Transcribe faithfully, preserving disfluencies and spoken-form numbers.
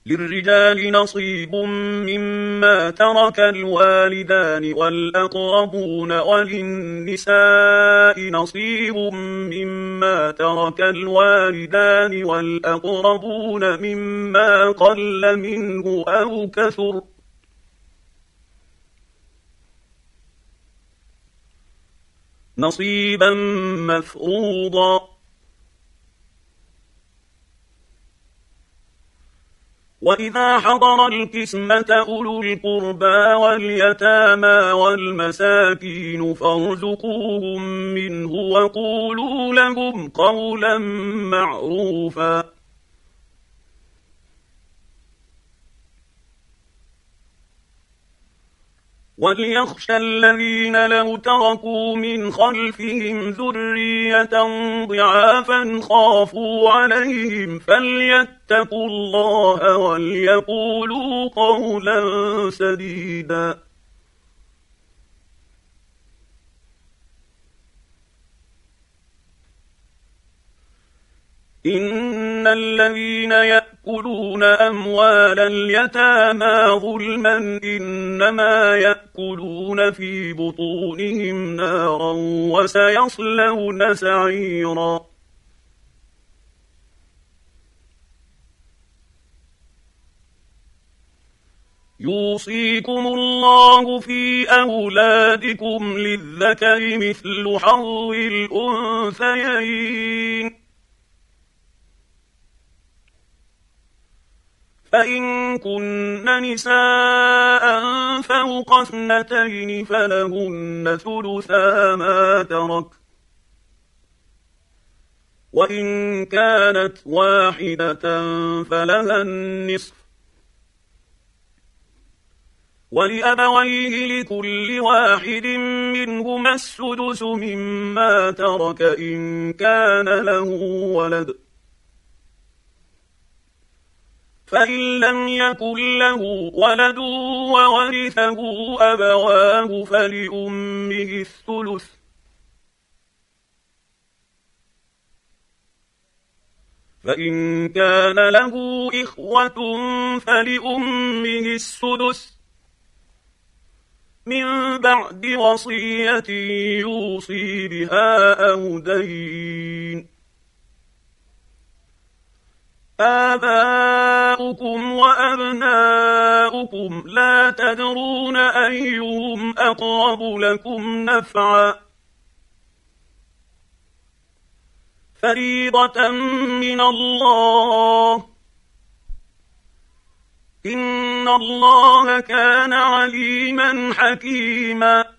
للرجال نصيب مما ترك الوالدان والأقربون وللنساء نصيب مما ترك الوالدان والأقربون مما قل منه أو كثر نصيبا مفروضا. وإذا حضر القسمة أولو القربى واليتامى والمساكين فارزقوهم منه وقولوا لهم قولا معروفا. وليخشى الذين لو تركوا من خلفهم ذرية ضعافا خافوا عليهم فليتقوا الله وليقولوا قولا سديدا. إن الذين يأكلون أموال اليتامى ظلما إنما يأكلون في بطونهم نارا وسيصلون سعيرا. يوصيكم الله في أولادكم للذكر مثل حظ الأنثيين فإن كن نساء فوق اثنتين فلهن ثلثا ما ترك وإن كانت واحدة فلها النصف ولأبويه لكل واحد منهما السدس مما ترك إن كان له ولد فإن لم يكن له ولد وورثه أبواه فلأمه الثلث فإن كان له إخوة فلأمه السدس من بعد وصية يوصي بها أو دين. آباؤكم وأبناؤكم لا تدرون أيهم أقرب لكم نفعا فريضة من الله إن الله كان عليما حكيما.